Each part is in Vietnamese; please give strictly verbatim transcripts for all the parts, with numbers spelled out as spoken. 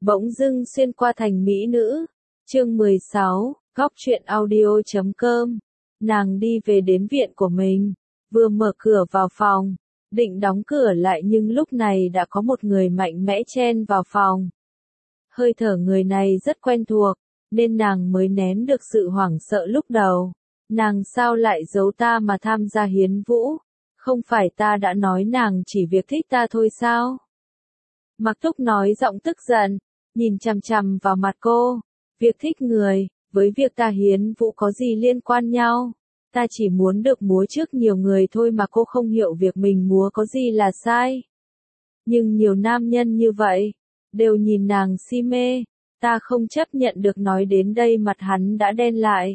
Bỗng dưng xuyên qua thành mỹ nữ. Chương mười sáu, góc truyện audio chấm com. Nàng đi về đến viện của mình, vừa mở cửa vào phòng, định đóng cửa lại nhưng lúc này đã có một người mạnh mẽ chen vào phòng. Hơi thở người này rất quen thuộc, nên nàng mới nén được sự hoảng sợ lúc đầu. Nàng sao lại giấu ta mà tham gia hiến vũ? Không phải ta đã nói nàng chỉ việc thích ta thôi sao? Mạc Túc nói giọng tức giận, nhìn chằm chằm vào mặt cô. Việc thích người, với việc ta hiến vũ có gì liên quan nhau? Ta chỉ muốn được múa trước nhiều người thôi mà cô không hiểu việc mình múa có gì là sai. Nhưng nhiều nam nhân như vậy, đều nhìn nàng si mê, ta không chấp nhận được. Nói đến đây mặt hắn đã đen lại.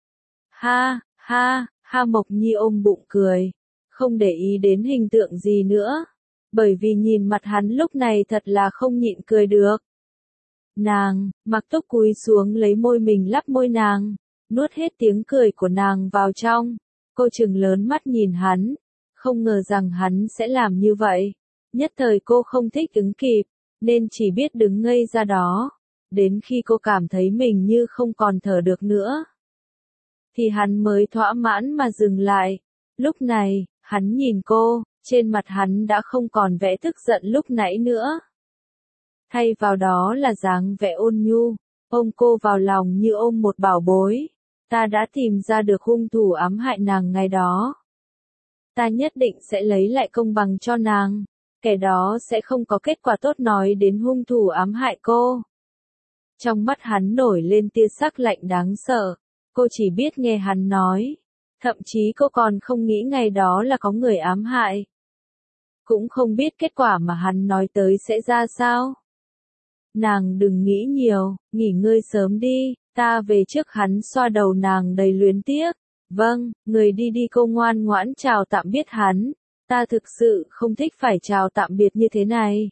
Ha, ha, ha Mộc Nhi ôm bụng cười, không để ý đến hình tượng gì nữa, bởi vì nhìn mặt hắn lúc này thật là không nhịn cười được. Nàng, Mạc Túc cúi xuống lấy môi mình lắp môi nàng, nuốt hết tiếng cười của nàng vào trong. Cô trừng lớn mắt nhìn hắn, không ngờ rằng hắn sẽ làm như vậy. Nhất thời cô không thích ứng kịp, nên chỉ biết đứng ngây ra đó, đến khi cô cảm thấy mình như không còn thở được nữa, thì hắn mới thỏa mãn mà dừng lại. Lúc này, hắn nhìn cô, trên mặt hắn đã không còn vẻ tức giận lúc nãy nữa. Thay vào đó là dáng vẻ ôn nhu, ôm cô vào lòng như ôm một bảo bối. Ta đã tìm ra được hung thủ ám hại nàng ngày đó. Ta nhất định sẽ lấy lại công bằng cho nàng, kẻ đó sẽ không có kết quả tốt. Nói đến hung thủ ám hại cô, trong mắt hắn nổi lên tia sắc lạnh đáng sợ. Cô chỉ biết nghe hắn nói, thậm chí cô còn không nghĩ ngày đó là có người ám hại. Cũng không biết kết quả mà hắn nói tới sẽ ra sao. Nàng đừng nghĩ nhiều, nghỉ ngơi sớm đi, ta về trước. Hắn xoa đầu nàng đầy luyến tiếc. Vâng, người đi đi. Cô ngoan ngoãn chào tạm biệt hắn. Ta thực sự không thích phải chào tạm biệt như thế này.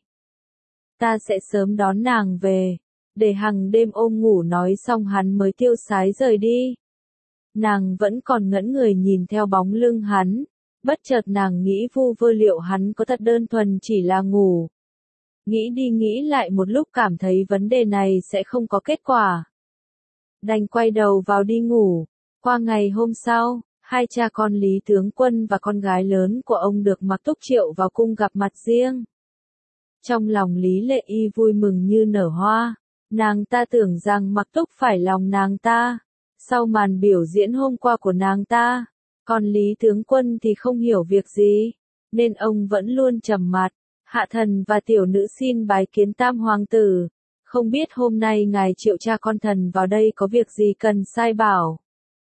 Ta sẽ sớm đón nàng về, để hàng đêm ôm ngủ. Nói xong hắn mới tiêu sái rời đi. Nàng vẫn còn ngẩn người nhìn theo bóng lưng hắn, bất chợt nàng nghĩ vu vơ liệu hắn có thật đơn thuần chỉ là ngủ. Nghĩ đi nghĩ lại một lúc cảm thấy vấn đề này sẽ không có kết quả, đành quay đầu vào đi ngủ. Qua ngày hôm sau, hai cha con Lý tướng quân và con gái lớn của ông được Mạc Túc triệu vào cung gặp mặt riêng. Trong lòng Lý Lệ Y vui mừng như nở hoa, nàng ta tưởng rằng Mạc Túc phải lòng nàng ta, sau màn biểu diễn hôm qua của nàng ta. Còn Lý tướng quân thì không hiểu việc gì, nên ông vẫn luôn trầm mặc. Hạ thần và tiểu nữ xin bái kiến tam hoàng tử, không biết hôm nay ngài triệu cha con thần vào đây có việc gì cần sai bảo.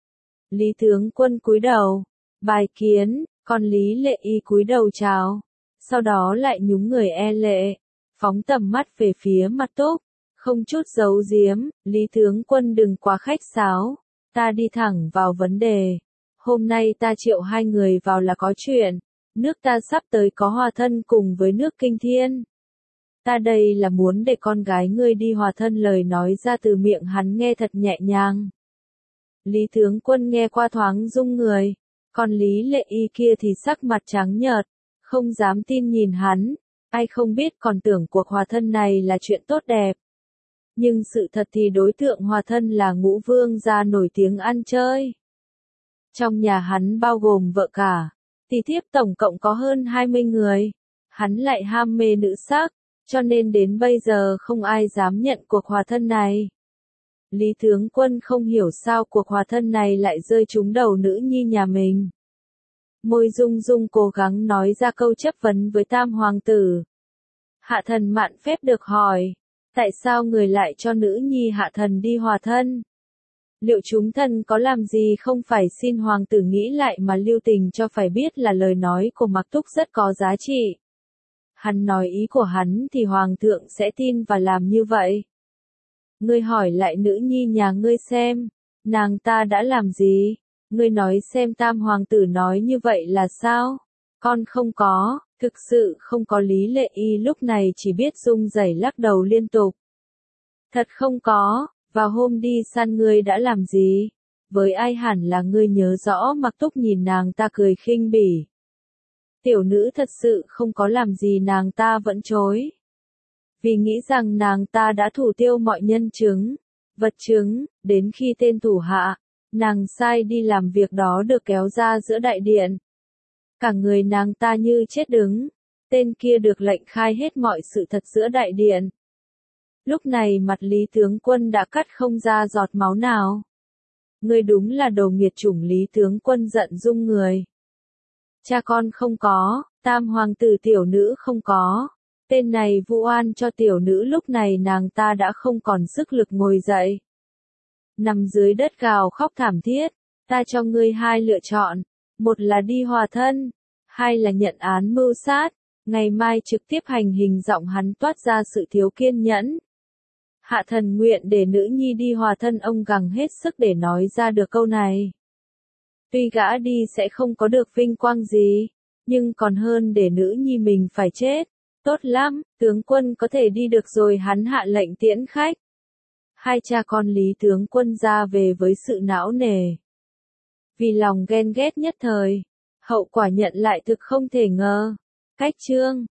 Lý tướng quân cúi đầu, bái kiến. Còn Lý Lệ Y cúi đầu chào, sau đó lại nhúng người e lệ, phóng tầm mắt về phía Mạc Túc, không chút giấu giếm. Lý tướng quân đừng quá khách sáo, ta đi thẳng vào vấn đề. Hôm nay ta triệu hai người vào là có chuyện. Nước ta sắp tới có hòa thân cùng với nước Kinh Thiên. Ta đây là muốn để con gái ngươi đi hòa thân. Lời nói ra từ miệng hắn nghe thật nhẹ nhàng. Lý tướng quân nghe qua thoáng rung người, còn Lý Lệ Y kia thì sắc mặt trắng nhợt, không dám tin nhìn hắn. Ai không biết còn tưởng cuộc hòa thân này là chuyện tốt đẹp. Nhưng sự thật thì đối tượng hòa thân là Ngũ Vương gia nổi tiếng ăn chơi. Trong nhà hắn bao gồm vợ cả, thì thiếp tổng cộng có hơn hai mươi người. Hắn lại ham mê nữ sắc, cho nên đến bây giờ không ai dám nhận cuộc hòa thân này. Lý tướng quân không hiểu sao cuộc hòa thân này lại rơi trúng đầu nữ nhi nhà mình. Môi rung rung cố gắng nói ra câu chất vấn với tam hoàng tử. Hạ thần mạn phép được hỏi, tại sao người lại cho nữ nhi hạ thần đi hòa thân? Liệu chúng thần có làm gì không phải? Xin hoàng tử nghĩ lại mà lưu tình cho. Phải biết là lời nói của Mạc Túc rất có giá trị. Hắn nói ý của hắn thì hoàng thượng sẽ tin và làm như vậy. Ngươi hỏi lại nữ nhi nhà ngươi xem, nàng ta đã làm gì? Ngươi nói xem. Tam hoàng tử nói như vậy là sao? Con không có, thực sự không có. Lý Lệ Y lúc này chỉ biết run rẩy lắc đầu liên tục. Thật không có. Vào hôm đi săn ngươi đã làm gì? Với ai? Hẳn là ngươi nhớ rõ. Mạc Túc nhìn nàng ta cười khinh bỉ. Tiểu nữ thật sự không có làm gì. Nàng ta vẫn chối. vì nghĩ rằng nàng ta đã thủ tiêu mọi nhân chứng, vật chứng, đến khi tên thủ hạ, nàng sai đi làm việc đó được kéo ra giữa đại điện. Cả người nàng ta như chết đứng, tên kia được lệnh khai hết mọi sự thật giữa đại điện. Lúc này mặt Lý tướng quân đã cắt không ra giọt máu nào. Ngươi đúng là đồ nghiệt chủng. Lý tướng quân giận rung người. Cha con không có, tam hoàng tử tiểu nữ không có. Tên này vu oan cho tiểu nữ. Lúc này nàng ta đã không còn sức lực ngồi dậy. Nằm dưới đất gào khóc thảm thiết. Ta cho ngươi hai lựa chọn. Một là đi hòa thân. Hai là nhận án mưu sát. Ngày mai trực tiếp hành hình. Giọng hắn toát ra sự thiếu kiên nhẫn. Hạ thần nguyện để nữ nhi đi hòa thân. Ông gắng hết sức để nói ra được câu này. Tuy gã đi sẽ không có được vinh quang gì, nhưng còn hơn để nữ nhi mình phải chết. Tốt lắm, tướng quân có thể đi được rồi. Hắn hạ lệnh tiễn khách. Hai cha con Lý tướng quân ra về với sự não nề. Vì lòng ghen ghét nhất thời, hậu quả nhận lại thực không thể ngờ. Cách chương